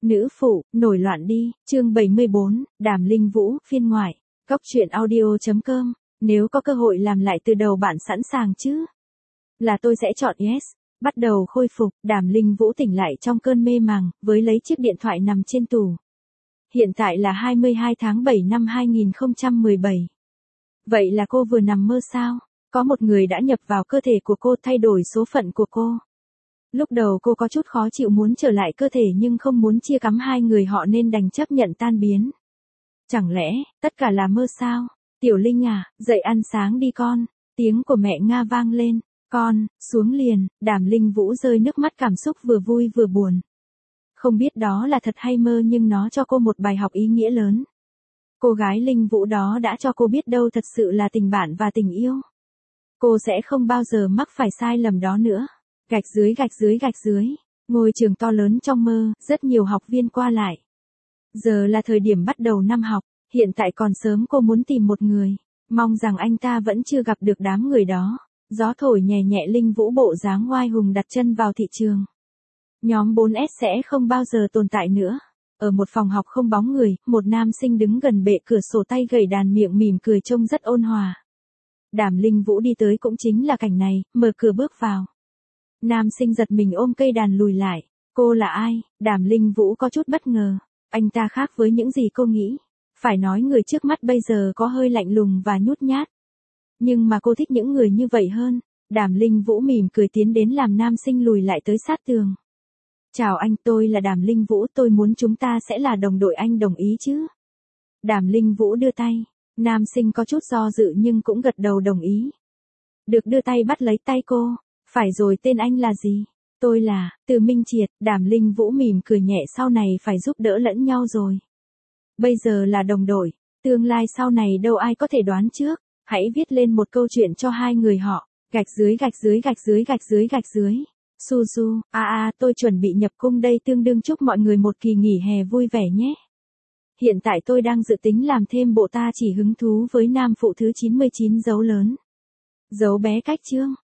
Nữ phụ, nổi loạn đi, chương 74, Đàm Linh Vũ, phiên ngoại. Cóc truyện audio.com, nếu có cơ hội làm lại từ đầu bạn sẵn sàng chứ? Là tôi sẽ chọn yes. Bắt đầu khôi phục, Đàm Linh Vũ tỉnh lại trong cơn mê màng, với lấy chiếc điện thoại nằm trên tủ. Hiện tại là 22 tháng 7 năm 2017. Vậy là cô vừa nằm mơ sao? Có một người đã nhập vào cơ thể của cô, thay đổi số phận của cô. Lúc đầu cô có chút khó chịu muốn trở lại cơ thể nhưng không muốn chia cắm hai người họ nên đành chấp nhận tan biến. Chẳng lẽ, tất cả là mơ sao? Tiểu Linh à, dậy ăn sáng đi con. Tiếng của mẹ Nga vang lên. Con, xuống liền. Đàm Linh Vũ rơi nước mắt, cảm xúc vừa vui vừa buồn. Không biết đó là thật hay mơ nhưng nó cho cô một bài học ý nghĩa lớn. Cô gái Linh Vũ đó đã cho cô biết đâu thật sự là tình bạn và tình yêu. Cô sẽ không bao giờ mắc phải sai lầm đó nữa. Gạch dưới gạch dưới gạch dưới. Ngôi trường to lớn trong mơ, rất nhiều học viên qua lại. Giờ là thời điểm bắt đầu năm học, hiện tại còn sớm, cô muốn tìm một người. Mong rằng anh ta vẫn chưa gặp được đám người đó. Gió thổi nhẹ nhẹ, Linh Vũ bộ dáng oai hùng đặt chân vào thị trường. Nhóm 4S sẽ không bao giờ tồn tại nữa. Ở một phòng học không bóng người, một nam sinh đứng gần bệ cửa sổ, tay gẩy đàn, miệng mỉm cười trông rất ôn hòa. Đàm Linh Vũ đi tới cũng chính là cảnh này, mở cửa bước vào. Nam sinh giật mình ôm cây đàn lùi lại. Cô là ai? Đàm Linh Vũ có chút bất ngờ. Anh ta khác với những gì cô nghĩ. Phải nói người trước mắt bây giờ có hơi lạnh lùng và nhút nhát. Nhưng mà cô thích những người như vậy hơn. Đàm Linh Vũ mỉm cười tiến đến làm nam sinh lùi lại tới sát tường. Chào anh, tôi là Đàm Linh Vũ, tôi muốn chúng ta sẽ là đồng đội, anh đồng ý chứ? Đàm Linh Vũ đưa tay. Nam sinh có chút do dự nhưng cũng gật đầu đồng ý. Được đưa tay bắt lấy tay cô. Phải rồi, tên anh là gì? Tôi là Từ Minh Triệt. Đàm Linh Vũ mỉm cười nhẹ, sau này phải giúp đỡ lẫn nhau rồi. Bây giờ là đồng đội, tương lai sau này đâu ai có thể đoán trước. Hãy viết lên một câu chuyện cho hai người họ. Gạch dưới gạch dưới gạch dưới gạch dưới gạch dưới. Suzu, tôi chuẩn bị nhập cung đây, tương đương chúc mọi người một kỳ nghỉ hè vui vẻ nhé. Hiện tại tôi đang dự tính làm thêm bộ, ta chỉ hứng thú với nam phụ thứ 99 dấu lớn. Dấu bé cách chương.